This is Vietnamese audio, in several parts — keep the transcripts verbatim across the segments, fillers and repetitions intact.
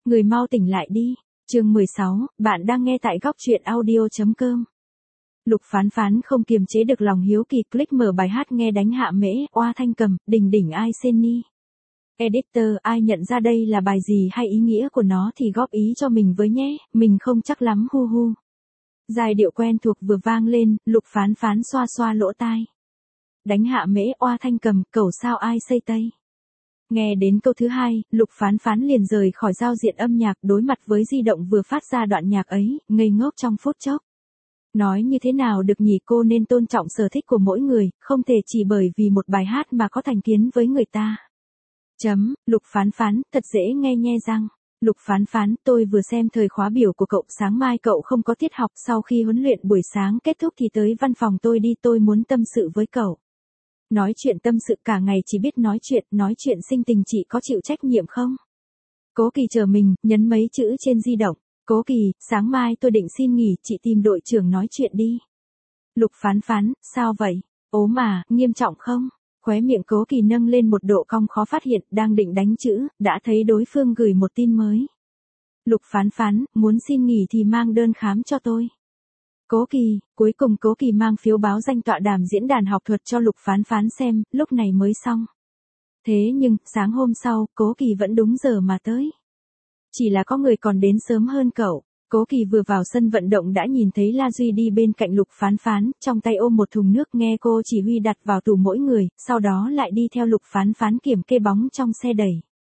Người mau tỉnh lại đi. Chương mười sáu, bạn đang nghe tại góc truyện audio chấm com. Lục Phán Phán không kiềm chế được lòng hiếu kỳ, click mở bài hát nghe đánh hạ mễ, oa thanh cầm, đỉnh đỉnh ai sen ni. Editor, ai nhận ra đây là bài gì hay ý nghĩa của nó thì góp ý cho mình với nhé, mình không chắc lắm hu hu. Giai điệu quen thuộc vừa vang lên, Lục Phán Phán xoa xoa lỗ tai. Đánh hạ mễ, oa thanh cầm, cầu sao ai xây tây. Nghe đến câu thứ hai, Lục Phán Phán liền rời khỏi giao diện âm nhạc, đối mặt với di động vừa phát ra đoạn nhạc ấy, ngây ngốc trong phút chốc. Nói như thế nào được nhỉ, cô nên tôn trọng sở thích của mỗi người, không thể chỉ bởi vì một bài hát mà có thành kiến với người ta. Chấm, Lục Phán Phán, thật dễ nghe nhe răng. Lục Phán Phán, tôi vừa xem thời khóa biểu của cậu, sáng mai cậu không có tiết học, sau khi huấn luyện buổi sáng kết thúc thì tới văn phòng tôi đi, tôi muốn tâm sự với cậu. Nói chuyện tâm sự cả ngày chỉ biết nói chuyện, nói chuyện sinh tình, chị có chịu trách nhiệm không? Cố Kỳ chờ mình, nhấn mấy chữ trên di động. Cố Kỳ, sáng mai tôi định xin nghỉ, chị tìm đội trưởng nói chuyện đi. Lục Phán Phán, sao vậy? Ố mà, nghiêm trọng không? Khóe miệng Cố Kỳ nâng lên một độ cong khó phát hiện, đang định đánh chữ, đã thấy đối phương gửi một tin mới. Lục Phán Phán, muốn xin nghỉ thì mang đơn khám cho tôi. Cố Kỳ, cuối cùng Cố Kỳ mang phiếu báo danh tọa đàm diễn đàn học thuật cho Lục Phán Phán xem, lúc này mới xong. Thế nhưng, sáng hôm sau, Cố Kỳ vẫn đúng giờ mà tới. Chỉ là có người còn đến sớm hơn cậu. Cố Kỳ vừa vào sân vận động đã nhìn thấy La Duy đi bên cạnh Lục Phán Phán, trong tay ôm một thùng nước, nghe cô chỉ huy đặt vào tủ mỗi người, sau đó lại đi theo Lục Phán Phán kiểm kê bóng trong xe đẩy.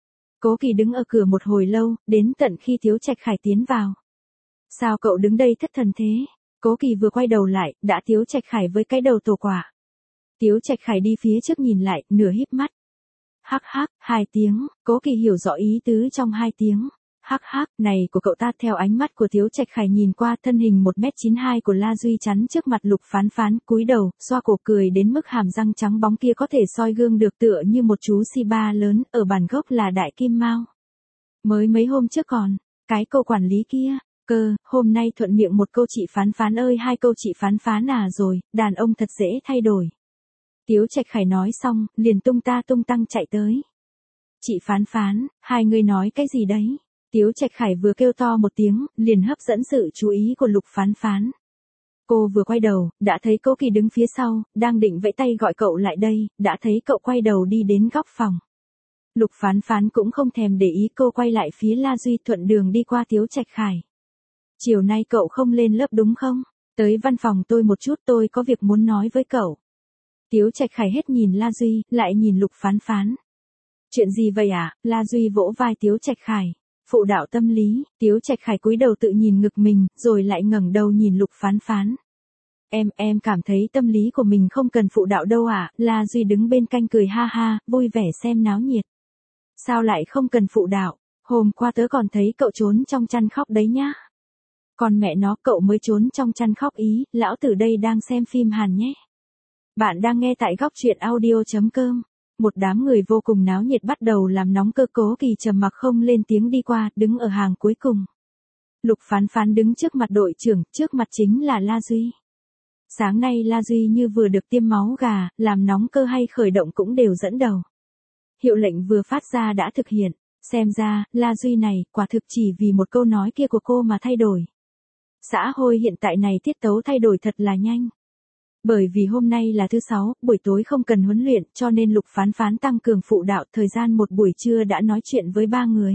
Cố Kỳ đứng ở cửa một hồi lâu, đến tận khi Tiếu Trạch Khải tiến vào. Sao cậu đứng đây thất thần thế? Cố Kỳ vừa quay đầu lại, đã Tiếu Trạch Khải với cái đầu tổ quả. Tiếu Trạch Khải đi phía trước nhìn lại, nửa híp mắt. Hắc hắc, hai tiếng, Cố Kỳ hiểu rõ ý tứ trong hai tiếng. Hắc hắc, này của cậu ta. Theo ánh mắt của Tiếu Trạch Khải nhìn qua, thân hình một mét chín mươi hai của La Duy chắn trước mặt Lục Phán Phán, cúi đầu, xoa cổ cười đến mức hàm răng trắng bóng kia có thể soi gương được, tựa như một chú si ba lớn, ở bản gốc là Đại Kim Mao. Mới mấy hôm trước còn, cái câu quản lý kia. Cơ, hôm nay thuận miệng một câu chị Phán Phán ơi, hai câu chị Phán Phán à, rồi, đàn ông thật dễ thay đổi. Tiếu Trạch Khải nói xong, liền tung ta tung tăng chạy tới. Chị Phán Phán, hai người nói cái gì đấy? Tiếu Trạch Khải vừa kêu to một tiếng, liền hấp dẫn sự chú ý của Lục Phán Phán. Cô vừa quay đầu, đã thấy Cố Kỳ đứng phía sau, đang định vẫy tay gọi cậu lại đây, đã thấy cậu quay đầu đi đến góc phòng. Lục Phán Phán cũng không thèm để ý, cô quay lại phía La Duy, thuận đường đi qua Tiếu Trạch Khải. Chiều nay cậu không lên lớp đúng không? Tới văn phòng tôi một chút, tôi có việc muốn nói với cậu. Tiếu Trạch Khải hết nhìn La Duy, lại nhìn Lục Phán Phán. Chuyện gì vậy à? La Duy vỗ vai Tiếu Trạch Khải. Phụ đạo tâm lý. Tiếu Trạch Khải cúi đầu tự nhìn ngực mình, rồi lại ngẩng đầu nhìn Lục Phán Phán. Em, em cảm thấy tâm lý của mình không cần phụ đạo đâu à? La Duy đứng bên cạnh cười ha ha, vui vẻ xem náo nhiệt. Sao lại không cần phụ đạo? Hôm qua tớ còn thấy cậu trốn trong chăn khóc đấy nhá. Còn mẹ nó, cậu mới trốn trong chăn khóc ý, lão tử đây đang xem phim Hàn nhé. Bạn đang nghe tại góc truyện audio chấm com. Một đám người vô cùng náo nhiệt bắt đầu làm nóng cơ. Cố Kỳ trầm mặc không lên tiếng đi qua, đứng ở hàng cuối cùng. Lục Phán Phán đứng trước mặt đội trưởng, trước mặt chính là La Duy. Sáng nay La Duy như vừa được tiêm máu gà, làm nóng cơ hay khởi động cũng đều dẫn đầu. Hiệu lệnh vừa phát ra đã thực hiện, xem ra, La Duy này, quả thực chỉ vì một câu nói kia của cô mà thay đổi. Xã hội hiện tại này tiết tấu thay đổi thật là nhanh. Bởi vì hôm nay là thứ sáu, buổi tối không cần huấn luyện, cho nên Lục Phán Phán tăng cường phụ đạo, thời gian một buổi trưa đã nói chuyện với ba người.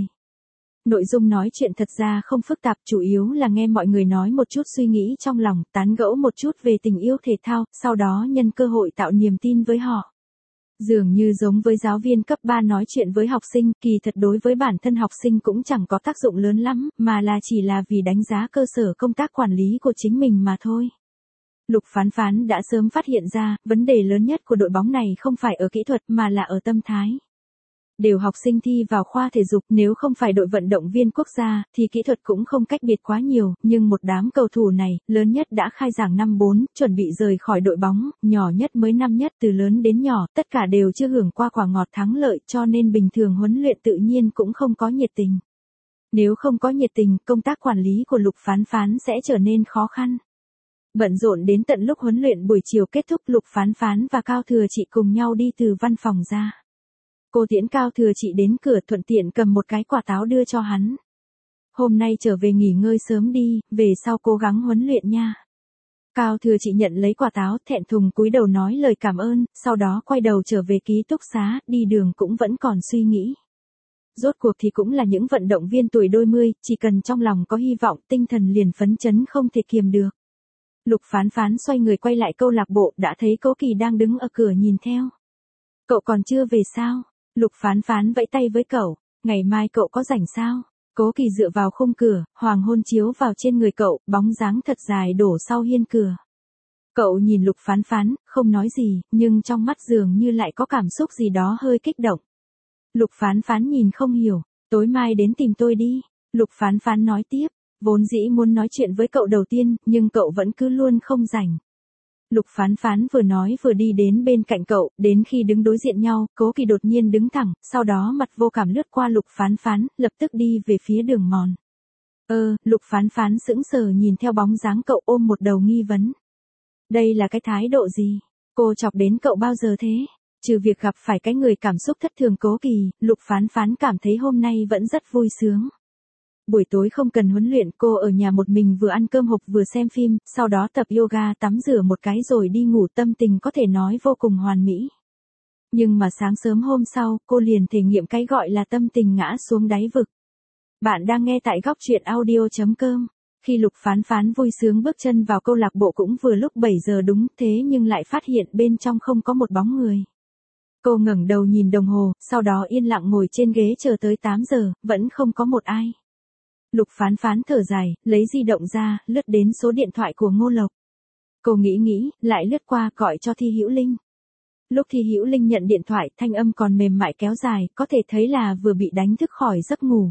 Nội dung nói chuyện thật ra không phức tạp, chủ yếu là nghe mọi người nói một chút suy nghĩ trong lòng, tán gẫu một chút về tình yêu thể thao, sau đó nhân cơ hội tạo niềm tin với họ. Dường như giống với giáo viên cấp ba nói chuyện với học sinh, kỳ thật đối với bản thân học sinh cũng chẳng có tác dụng lớn lắm, mà là chỉ là vì đánh giá cơ sở công tác quản lý của chính mình mà thôi. Lục Phán Phán đã sớm phát hiện ra, vấn đề lớn nhất của đội bóng này không phải ở kỹ thuật mà là ở tâm thái. Đều học sinh thi vào khoa thể dục, nếu không phải đội vận động viên quốc gia, thì kỹ thuật cũng không cách biệt quá nhiều, nhưng một đám cầu thủ này, lớn nhất đã khai giảng năm bốn, chuẩn bị rời khỏi đội bóng, nhỏ nhất mới năm nhất, từ lớn đến nhỏ, tất cả đều chưa hưởng qua quả ngọt thắng lợi, cho nên bình thường huấn luyện tự nhiên cũng không có nhiệt tình. Nếu không có nhiệt tình, công tác quản lý của Lục Phán Phán sẽ trở nên khó khăn. Bận rộn đến tận lúc huấn luyện buổi chiều kết thúc, Lục Phán Phán và Cao Thừa Chị cùng nhau đi từ văn phòng ra. Cô tiễn Cao Thừa Chị đến cửa, thuận tiện cầm một cái quả táo đưa cho hắn. Hôm nay trở về nghỉ ngơi sớm đi, về sau cố gắng huấn luyện nha. Cao Thừa Chị nhận lấy quả táo, thẹn thùng cúi đầu nói lời cảm ơn, sau đó quay đầu trở về ký túc xá, đi đường cũng vẫn còn suy nghĩ. Rốt cuộc thì cũng là những vận động viên tuổi đôi mươi, chỉ cần trong lòng có hy vọng, tinh thần liền phấn chấn không thể kiềm được. Lục Phán Phán xoay người quay lại câu lạc bộ, đã thấy Cố Kỳ đang đứng ở cửa nhìn theo. Cậu còn chưa về sao? Lục Phán Phán vẫy tay với cậu, ngày mai cậu có rảnh sao? Cố Kỳ dựa vào khung cửa, hoàng hôn chiếu vào trên người cậu, bóng dáng thật dài đổ sau hiên cửa. Cậu nhìn Lục Phán Phán, không nói gì, nhưng trong mắt dường như lại có cảm xúc gì đó hơi kích động. Lục Phán Phán nhìn không hiểu, tối mai đến tìm tôi đi. Lục Phán Phán nói tiếp, vốn dĩ muốn nói chuyện với cậu đầu tiên, nhưng cậu vẫn cứ luôn không rảnh. Lục Phán Phán vừa nói vừa đi đến bên cạnh cậu, đến khi đứng đối diện nhau, Cố Kỳ đột nhiên đứng thẳng, sau đó mặt vô cảm lướt qua Lục Phán Phán, lập tức đi về phía đường mòn. Ơ, Lục Phán Phán sững sờ nhìn theo bóng dáng cậu ôm một đầu nghi vấn. Đây là cái thái độ gì? Cô chọc đến cậu bao giờ thế? Trừ việc gặp phải cái người cảm xúc thất thường Cố Kỳ, Lục Phán Phán cảm thấy hôm nay vẫn rất vui sướng. Buổi tối không cần huấn luyện, cô ở nhà một mình vừa ăn cơm hộp vừa xem phim, sau đó tập yoga, tắm rửa một cái rồi đi ngủ, tâm tình có thể nói vô cùng hoàn mỹ. Nhưng mà sáng sớm hôm sau, cô liền thể nghiệm cái gọi là tâm tình ngã xuống đáy vực. Bạn đang nghe tại góc truyện audio chấm com. Khi Lục Phán Phán vui sướng bước chân vào câu lạc bộ cũng vừa lúc bảy giờ đúng, thế nhưng lại phát hiện bên trong không có một bóng người. Cô ngẩng đầu nhìn đồng hồ, sau đó yên lặng ngồi trên ghế chờ tới tám giờ, vẫn không có một ai. Lục Phán Phán thở dài, lấy di động ra, lướt đến số điện thoại của Ngô Lộc. Cô nghĩ nghĩ, lại lướt qua gọi cho Thi Hữu Linh. Lúc Thi Hữu Linh nhận điện thoại, thanh âm còn mềm mại kéo dài, có thể thấy là vừa bị đánh thức khỏi giấc ngủ.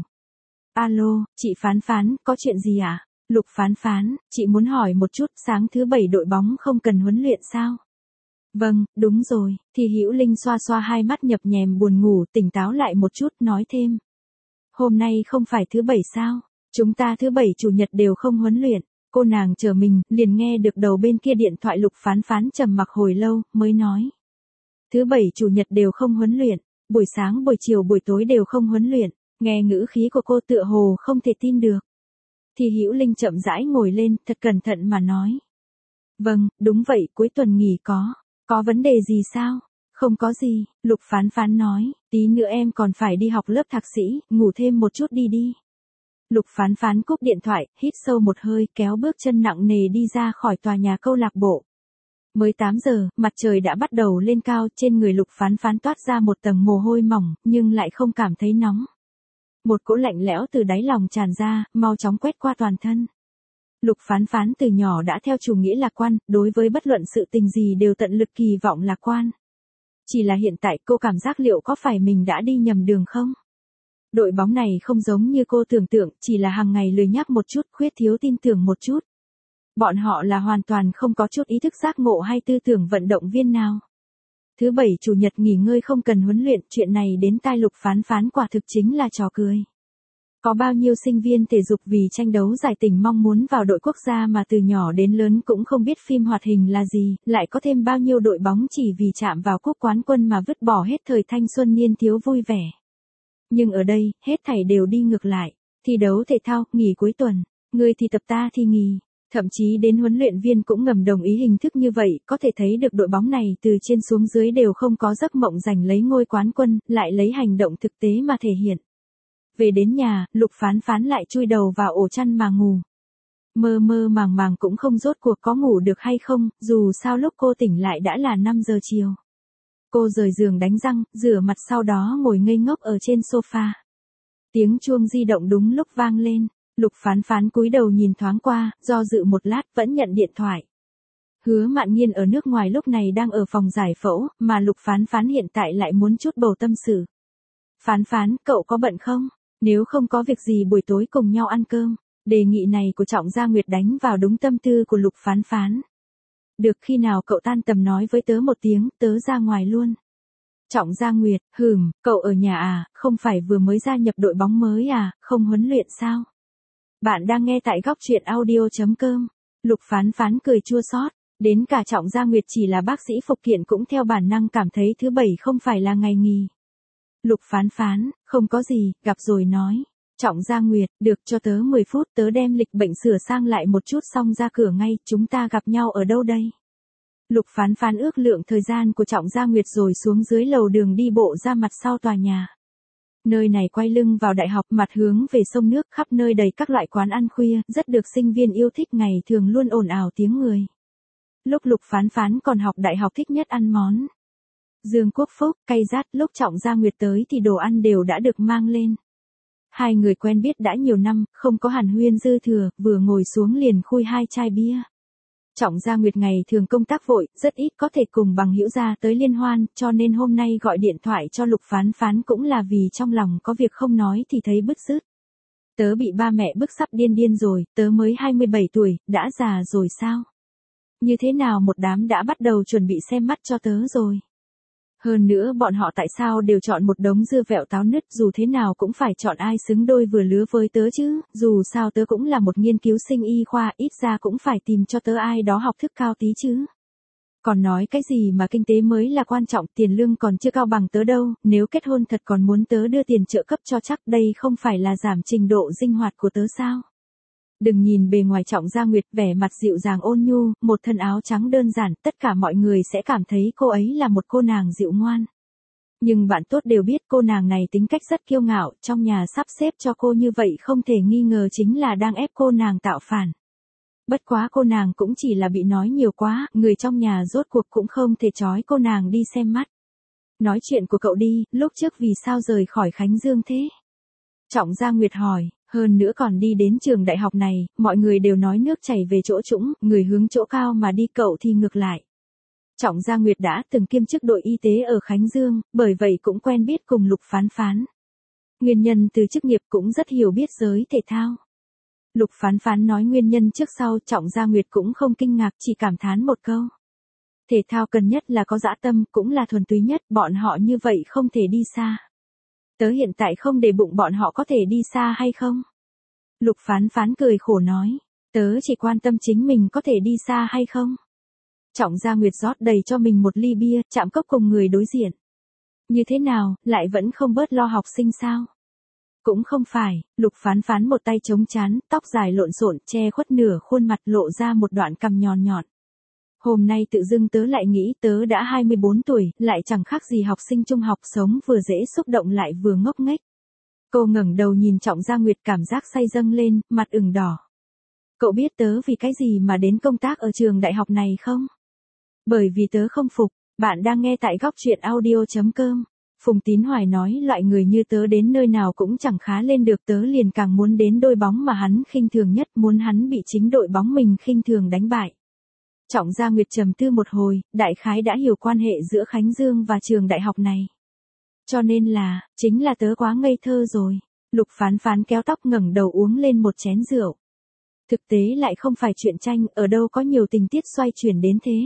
Alo, chị Phán Phán, có chuyện gì ạ? À? Lục Phán Phán, chị muốn hỏi một chút, sáng thứ bảy đội bóng không cần huấn luyện sao? Vâng, đúng rồi. Thi Hữu Linh xoa xoa hai mắt nhập nhèm buồn ngủ, tỉnh táo lại một chút, nói thêm. Hôm nay không phải thứ bảy sao? Chúng ta thứ bảy chủ nhật đều không huấn luyện. Cô nàng chờ mình, liền nghe được đầu bên kia điện thoại. Lục Phán Phán trầm mặc hồi lâu, mới nói. Thứ bảy chủ nhật đều không huấn luyện, buổi sáng buổi chiều buổi tối đều không huấn luyện. Nghe ngữ khí của cô tựa hồ không thể tin được. Thì Hữu Linh chậm rãi ngồi lên, thật cẩn thận mà nói. Vâng, đúng vậy, cuối tuần nghỉ có. Có vấn đề gì sao? Không có gì, Lục Phán Phán nói, tí nữa em còn phải đi học lớp thạc sĩ, ngủ thêm một chút đi đi. Lục Phán Phán cúp điện thoại, hít sâu một hơi, kéo bước chân nặng nề đi ra khỏi tòa nhà câu lạc bộ. Mới tám giờ, mặt trời đã bắt đầu lên cao, trên người Lục Phán Phán toát ra một tầng mồ hôi mỏng, nhưng lại không cảm thấy nóng. Một cỗ lạnh lẽo từ đáy lòng tràn ra, mau chóng quét qua toàn thân. Lục Phán Phán từ nhỏ đã theo chủ nghĩa lạc quan, đối với bất luận sự tình gì đều tận lực kỳ vọng lạc quan. Chỉ là hiện tại cô cảm giác liệu có phải mình đã đi nhầm đường không? Đội bóng này không giống như cô tưởng tượng, chỉ là hàng ngày lười nhác một chút, khuyết thiếu tin tưởng một chút. Bọn họ là hoàn toàn không có chút ý thức giác ngộ hay tư tưởng vận động viên nào. Thứ bảy chủ nhật nghỉ ngơi không cần huấn luyện, chuyện này đến tai Lục Phán Phán quả thực chính là trò cười. Có bao nhiêu sinh viên thể dục vì tranh đấu giải tỉnh mong muốn vào đội quốc gia mà từ nhỏ đến lớn cũng không biết phim hoạt hình là gì, lại có thêm bao nhiêu đội bóng chỉ vì chạm vào cúp quán quân mà vứt bỏ hết thời thanh xuân niên thiếu vui vẻ. Nhưng ở đây, hết thảy đều đi ngược lại. Thi đấu thể thao, nghỉ cuối tuần. Người thì tập ta thì nghỉ. Thậm chí đến huấn luyện viên cũng ngầm đồng ý hình thức như vậy, có thể thấy được đội bóng này từ trên xuống dưới đều không có giấc mộng giành lấy ngôi quán quân, lại lấy hành động thực tế mà thể hiện. Về đến nhà, Lục Phán Phán lại chui đầu vào ổ chăn mà ngủ. Mơ mơ màng màng cũng không rốt cuộc có ngủ được hay không, dù sao lúc cô tỉnh lại đã là năm giờ chiều. Cô rời giường đánh răng, rửa mặt sau đó ngồi ngây ngốc ở trên sofa. Tiếng chuông di động đúng lúc vang lên. Lục Phán Phán cúi đầu nhìn thoáng qua, do dự một lát vẫn nhận điện thoại. Hứa Mạn Nghiên ở nước ngoài lúc này đang ở phòng giải phẫu, mà Lục Phán Phán hiện tại lại muốn chút bầu tâm sự. Phán Phán, cậu có bận không? Nếu không có việc gì buổi tối cùng nhau ăn cơm. Đề nghị này của Trọng Gia Nguyệt đánh vào đúng tâm tư của Lục Phán Phán. Được, khi nào cậu tan tầm nói với tớ một tiếng, tớ ra ngoài luôn. Trọng Gia Nguyệt, hừm, cậu ở nhà à, không phải vừa mới gia nhập đội bóng mới à, không huấn luyện sao? Bạn đang nghe tại góc truyện audio chấm com. Lục Phán Phán cười chua xót, đến cả Trọng Gia Nguyệt chỉ là bác sĩ phục kiện cũng theo bản năng cảm thấy thứ bảy không phải là ngày nghỉ. Lục Phán Phán, không có gì, gặp rồi nói. Trọng Gia Nguyệt, được cho tớ mười phút tớ đem lịch bệnh sửa sang lại một chút xong ra cửa ngay, chúng ta gặp nhau ở đâu đây? Lục Phán Phán ước lượng thời gian của Trọng Gia Nguyệt rồi xuống dưới lầu đường đi bộ ra mặt sau tòa nhà. Nơi này quay lưng vào đại học, mặt hướng về sông nước, khắp nơi đầy các loại quán ăn khuya, rất được sinh viên yêu thích, ngày thường luôn ồn ào tiếng người. Lúc Lục Phán Phán còn học đại học thích nhất ăn món Dương Quốc Phúc, cay rát, lúc Trọng Gia Nguyệt tới thì đồ ăn đều đã được mang lên. Hai người quen biết đã nhiều năm, không có hàn huyên dư thừa, vừa ngồi xuống liền khui hai chai bia. Trọng Gia Nguyệt ngày thường công tác vội, rất ít có thể cùng bằng hữu gia tới liên hoan, cho nên hôm nay gọi điện thoại cho Lục Phán Phán cũng là vì trong lòng có việc không nói thì thấy bứt rứt. Tớ bị ba mẹ bức sắp điên điên rồi, tớ mới hai mươi bảy tuổi, đã già rồi sao? Như thế nào một đám đã bắt đầu chuẩn bị xem mắt cho tớ rồi. Hơn nữa bọn họ tại sao đều chọn một đống dưa vẹo táo nứt, dù thế nào cũng phải chọn ai xứng đôi vừa lứa với tớ chứ, dù sao tớ cũng là một nghiên cứu sinh y khoa, ít ra cũng phải tìm cho tớ ai đó học thức cao tí chứ. Còn nói cái gì mà kinh tế mới là quan trọng, tiền lương còn chưa cao bằng tớ đâu, nếu kết hôn thật còn muốn tớ đưa tiền trợ cấp cho chắc, đây không phải là giảm trình độ sinh hoạt của tớ sao? Đừng nhìn bề ngoài Trọng Gia Nguyệt vẻ mặt dịu dàng ôn nhu, một thân áo trắng đơn giản, tất cả mọi người sẽ cảm thấy cô ấy là một cô nàng dịu ngoan. Nhưng bạn tốt đều biết cô nàng này tính cách rất kiêu ngạo, trong nhà sắp xếp cho cô như vậy không thể nghi ngờ chính là đang ép cô nàng tạo phản. Bất quá cô nàng cũng chỉ là bị nói nhiều quá, người trong nhà rốt cuộc cũng không thể trói cô nàng đi xem mắt. Nói chuyện của cậu đi, lúc trước vì sao rời khỏi Khánh Dương thế? Trọng Gia Nguyệt hỏi. Hơn nữa còn đi đến trường đại học này, mọi người đều nói nước chảy về chỗ trũng, người hướng chỗ cao mà đi, cậu thì ngược lại. Trọng Gia Nguyệt đã từng kiêm chức đội y tế ở Khánh Dương, bởi vậy cũng quen biết cùng Lục Phán Phán. Nguyên nhân từ chức nghiệp cũng rất hiểu biết giới thể thao. Lục Phán Phán nói nguyên nhân trước sau, Trọng Gia Nguyệt cũng không kinh ngạc, chỉ cảm thán một câu. Thể thao cần nhất là có dã tâm, cũng là thuần túy nhất, bọn họ như vậy không thể đi xa. Tớ hiện tại không để bụng bọn họ có thể đi xa hay không? Lục Phán Phán cười khổ nói, tớ chỉ quan tâm chính mình có thể đi xa hay không? Trọng Gia Nguyệt rót đầy cho mình một ly bia, chạm cốc cùng người đối diện. Như thế nào, lại vẫn không bớt lo học sinh sao? Cũng không phải, Lục Phán Phán một tay chống trán, tóc dài lộn xộn, che khuất nửa khuôn mặt, lộ ra một đoạn cằm nhọn nhọn. Hôm nay tự dưng tớ lại nghĩ tớ đã hai mươi bốn tuổi, lại chẳng khác gì học sinh trung học, sống vừa dễ xúc động lại vừa ngốc nghếch. Cô ngẩng đầu nhìn Trọng Gia Nguyệt, cảm giác say dâng lên, mặt ửng đỏ. Cậu biết tớ vì cái gì mà đến công tác ở trường đại học này không? Bởi vì tớ không phục. Bạn đang nghe tại góc truyện audio chấm com. Phùng Tín Hoài nói loại người như tớ đến nơi nào cũng chẳng khá lên được, tớ liền càng muốn đến đội bóng mà hắn khinh thường nhất, muốn hắn bị chính đội bóng mình khinh thường đánh bại. Trọng Gia Nguyệt trầm tư một hồi, đại khái đã hiểu quan hệ giữa Khánh Dương và trường đại học này. Cho nên là, chính là tớ quá ngây thơ rồi. Lục Phán Phán kéo tóc ngẩng đầu uống lên một chén rượu. Thực tế lại không phải chuyện tranh, ở đâu có nhiều tình tiết xoay chuyển đến thế.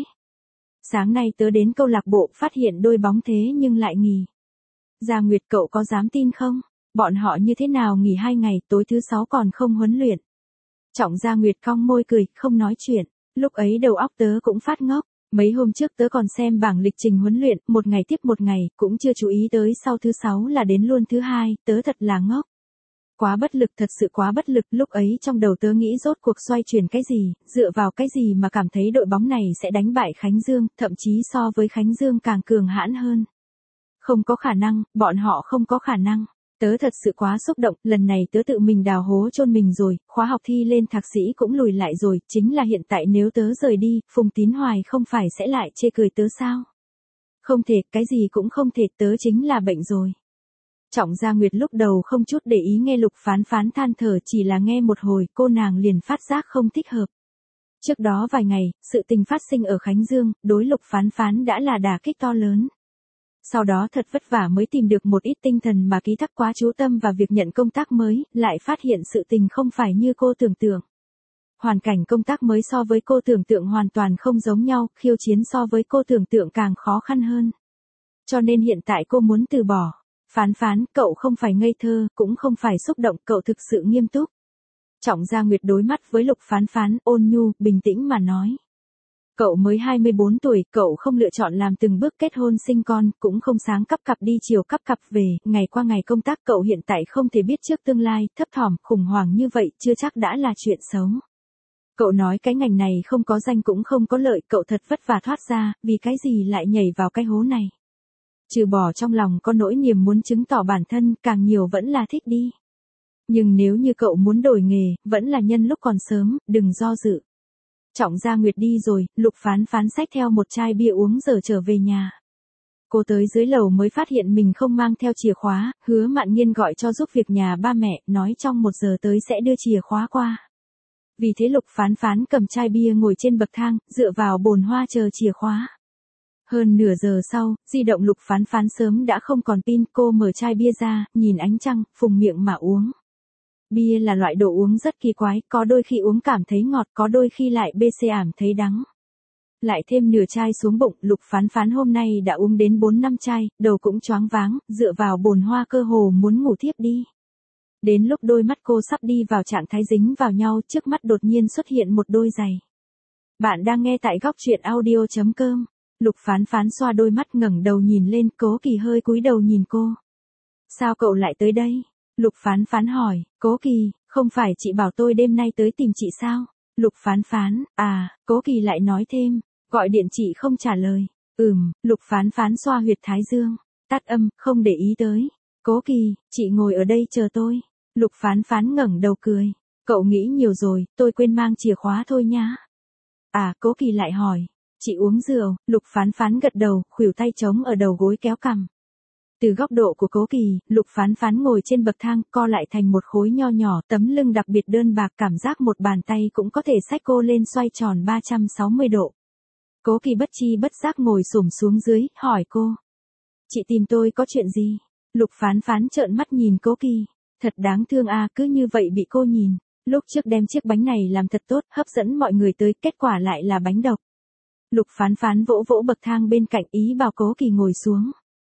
Sáng nay tớ đến câu lạc bộ phát hiện đôi bóng thế nhưng lại nghỉ. Gia Nguyệt, cậu có dám tin không? Bọn họ như thế nào nghỉ hai ngày, tối thứ sáu còn không huấn luyện. Trọng Gia Nguyệt cong môi cười, không nói chuyện. Lúc ấy đầu óc tớ cũng phát ngốc. Mấy hôm trước tớ còn xem bảng lịch trình huấn luyện, một ngày tiếp một ngày, cũng chưa chú ý tới sau thứ sáu là đến luôn thứ hai, tớ thật là ngốc. Quá bất lực, thật sự quá bất lực, lúc ấy trong đầu tớ nghĩ rốt cuộc xoay chuyển cái gì, dựa vào cái gì mà cảm thấy đội bóng này sẽ đánh bại Khánh Dương, thậm chí so với Khánh Dương càng cường hãn hơn. Không có khả năng, bọn họ không có khả năng. Tớ thật sự quá xúc động, lần này tớ tự mình đào hố chôn mình rồi, khóa học thi lên thạc sĩ cũng lùi lại rồi, chính là hiện tại nếu tớ rời đi, Phùng Tín Hoài không phải sẽ lại chê cười tớ sao? Không thể, cái gì cũng không thể, tớ chính là bệnh rồi. Trọng Gia Nguyệt lúc đầu không chút để ý nghe Lục Phán Phán than thở, chỉ là nghe một hồi, cô nàng liền phát giác không thích hợp. Trước đó vài ngày, sự tình phát sinh ở Khánh Dương, đối Lục Phán Phán đã là đả kích to lớn. Sau đó thật vất vả mới tìm được một ít tinh thần mà ký thác quá chú tâm vào việc nhận công tác mới, lại phát hiện sự tình không phải như cô tưởng tượng. Hoàn cảnh công tác mới so với cô tưởng tượng hoàn toàn không giống nhau, khiêu chiến so với cô tưởng tượng càng khó khăn hơn. Cho nên hiện tại cô muốn từ bỏ. Phán Phán, cậu không phải ngây thơ, cũng không phải xúc động, cậu thực sự nghiêm túc. Trọng Gia Nguyệt đối mắt với Lục Phán Phán, ôn nhu, bình tĩnh mà nói. Cậu mới hai mươi bốn tuổi, cậu không lựa chọn làm từng bước kết hôn sinh con, cũng không sáng cắp cặp đi chiều cắp cặp về, ngày qua ngày công tác cậu hiện tại không thể biết trước tương lai, thấp thỏm, khủng hoảng như vậy chưa chắc đã là chuyện xấu. Cậu nói cái ngành này không có danh cũng không có lợi, cậu thật vất vả thoát ra, vì cái gì lại nhảy vào cái hố này. Trừ bỏ trong lòng có nỗi niềm muốn chứng tỏ bản thân, càng nhiều vẫn là thích đi. Nhưng nếu như cậu muốn đổi nghề, vẫn là nhân lúc còn sớm, đừng do dự. Trọng Gia Nguyệt đi rồi, Lục Phán Phán xách theo một chai bia uống giờ trở về nhà. Cô tới dưới lầu mới phát hiện mình không mang theo chìa khóa, Hứa Mạn Nghiên gọi cho giúp việc nhà ba mẹ, nói trong một giờ tới sẽ đưa chìa khóa qua. Vì thế Lục Phán Phán cầm chai bia ngồi trên bậc thang, dựa vào bồn hoa chờ chìa khóa. Hơn nửa giờ sau, di động Lục Phán Phán sớm đã không còn pin, cô mở chai bia ra, nhìn ánh trăng, phùng miệng mà uống. Bia là loại đồ uống rất kỳ quái, có đôi khi uống cảm thấy ngọt, có đôi khi lại bê xê ảm thấy đắng. Lại thêm nửa chai xuống bụng, Lục Phán Phán hôm nay đã uống đến bốn năm chai, đầu cũng choáng váng, dựa vào bồn hoa cơ hồ muốn ngủ thiếp đi. Đến lúc đôi mắt cô sắp đi vào trạng thái dính vào nhau, trước mắt đột nhiên xuất hiện một đôi giày. Bạn đang nghe tại góc truyện audio chấm com. Lục Phán Phán xoa đôi mắt ngẩng đầu nhìn lên, Cố Kỳ hơi cúi đầu nhìn cô. Sao cậu lại tới đây? Lục Phán Phán hỏi, Cố Kỳ, không phải chị bảo tôi đêm nay tới tìm chị sao? Lục Phán Phán, à, Cố Kỳ lại nói thêm, gọi điện chị không trả lời. Ừm, Lục Phán Phán xoa huyệt thái dương, tắt âm, không để ý tới. Cố Kỳ, chị ngồi ở đây chờ tôi. Lục Phán Phán ngẩng đầu cười, cậu nghĩ nhiều rồi, tôi quên mang chìa khóa thôi nhá. À, Cố Kỳ lại hỏi, chị uống rượu? Lục Phán Phán gật đầu, khuỷu tay trống ở đầu gối kéo cằm. Từ góc độ của Cố Kỳ, Lục Phán Phán ngồi trên bậc thang, co lại thành một khối nho nhỏ, tấm lưng đặc biệt đơn bạc, cảm giác một bàn tay cũng có thể xách cô lên xoay tròn ba trăm sáu mươi độ. Cố Kỳ bất chi bất giác ngồi xổm xuống dưới, hỏi cô. Chị tìm tôi có chuyện gì? Lục Phán Phán trợn mắt nhìn Cố Kỳ. Thật đáng thương à, cứ như vậy bị cô nhìn. Lúc trước đem chiếc bánh này làm thật tốt, hấp dẫn mọi người tới, kết quả lại là bánh độc. Lục Phán Phán vỗ vỗ bậc thang bên cạnh, ý bảo Cố Kỳ ngồi xuống.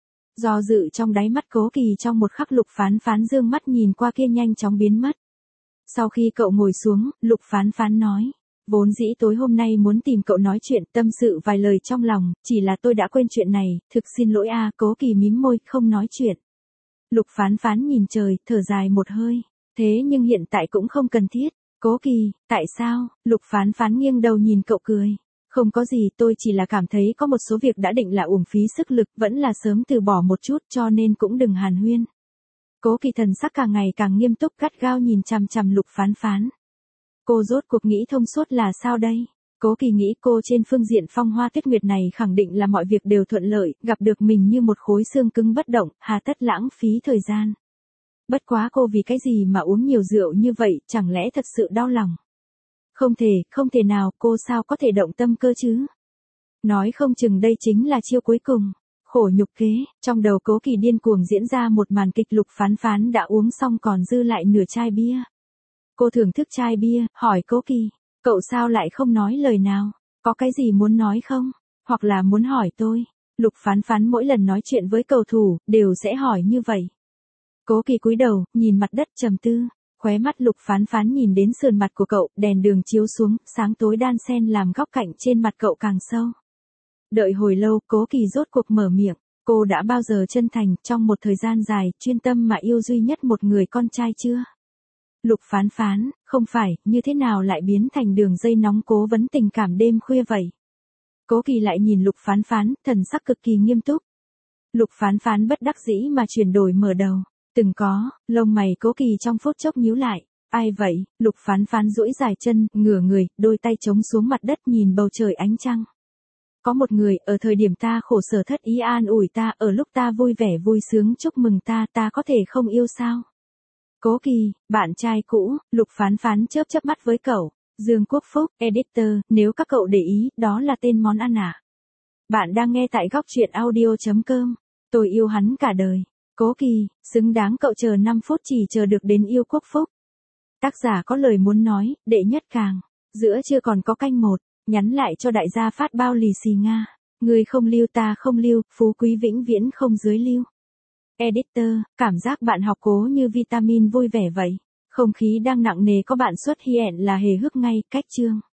Do dự trong đáy mắt Cố Kỳ trong một khắc, Lục Phán Phán dương mắt nhìn qua kia nhanh chóng biến mất. Sau khi cậu ngồi xuống, Lục Phán Phán nói, vốn dĩ tối hôm nay muốn tìm cậu nói chuyện, tâm sự vài lời trong lòng, chỉ là tôi đã quên chuyện này, thực xin lỗi a. Cố Kỳ mím môi, không nói chuyện. Lục Phán Phán nhìn trời, thở dài một hơi, thế nhưng hiện tại cũng không cần thiết. Cố Kỳ, tại sao? Lục Phán Phán nghiêng đầu nhìn cậu cười. Không có gì, tôi chỉ là cảm thấy có một số việc đã định là uổng phí sức lực, vẫn là sớm từ bỏ một chút, cho nên cũng đừng hàn huyên. Cố Kỳ thần sắc càng ngày càng nghiêm túc, gắt gao nhìn chằm chằm Lục Phán Phán. Cô rốt cuộc nghĩ thông suốt là sao đây? Cố Kỳ nghĩ cô trên phương diện phong hoa tuyết nguyệt này khẳng định là mọi việc đều thuận lợi, gặp được mình như một khối xương cứng bất động, hà tất lãng phí thời gian. Bất quá cô vì cái gì mà uống nhiều rượu như vậy, chẳng lẽ thật sự đau lòng? Không thể, không thể nào, cô sao có thể động tâm cơ chứ? Nói không chừng đây chính là chiêu cuối cùng. Khổ nhục kế, trong đầu Cố Kỳ điên cuồng diễn ra một màn kịch. Lục Phán Phán đã uống xong còn dư lại nửa chai bia. Cô thưởng thức chai bia, hỏi Cố Kỳ, cậu sao lại không nói lời nào? Có cái gì muốn nói không? Hoặc là muốn hỏi tôi? Lục Phán Phán mỗi lần nói chuyện với cầu thủ, đều sẽ hỏi như vậy. Cố Kỳ cúi đầu, nhìn mặt đất trầm tư. Khóe mắt Lục Phán Phán nhìn đến sườn mặt của cậu, đèn đường chiếu xuống, sáng tối đan xen làm góc cạnh trên mặt cậu càng sâu. Đợi hồi lâu, Cố Kỳ rốt cuộc mở miệng. Cô đã bao giờ chân thành, trong một thời gian dài, chuyên tâm mà yêu duy nhất một người con trai chưa? Lục Phán Phán, không phải, như thế nào lại biến thành đường dây nóng cố vấn tình cảm đêm khuya vậy? Cố Kỳ lại nhìn Lục Phán Phán, thần sắc cực kỳ nghiêm túc. Lục Phán Phán bất đắc dĩ mà chuyển đổi mở đầu. Từng có, lông mày Cố Kỳ trong phút chốc nhíu lại. Ai vậy? Lục Phán Phán duỗi dài chân, ngửa người, đôi tay chống xuống mặt đất nhìn bầu trời ánh trăng. Có một người, ở thời điểm ta khổ sở thất ý an ủi ta, ở lúc ta vui vẻ vui sướng chúc mừng ta, ta có thể không yêu sao? Cố Kỳ, bạn trai cũ. Lục Phán Phán chớp chớp mắt với cậu. Dương Quốc Phúc, editor, nếu các cậu để ý, đó là tên món ăn à? Bạn đang nghe tại góc truyện audio chấm com. Tôi yêu hắn cả đời. Cố Kỳ, xứng đáng cậu chờ năm phút chỉ chờ được đến yêu Quốc Phúc. Tác giả có lời muốn nói, đệ nhất càng. Giữa chưa còn có canh một, nhắn lại cho đại gia phát bao lì xì Nga. Người không lưu ta không lưu, phú quý vĩnh viễn không dưới lưu. Editor, cảm giác bạn học cố như vitamin vui vẻ vậy. Không khí đang nặng nề có bạn xuất hiện là hề hước ngay, cách chương.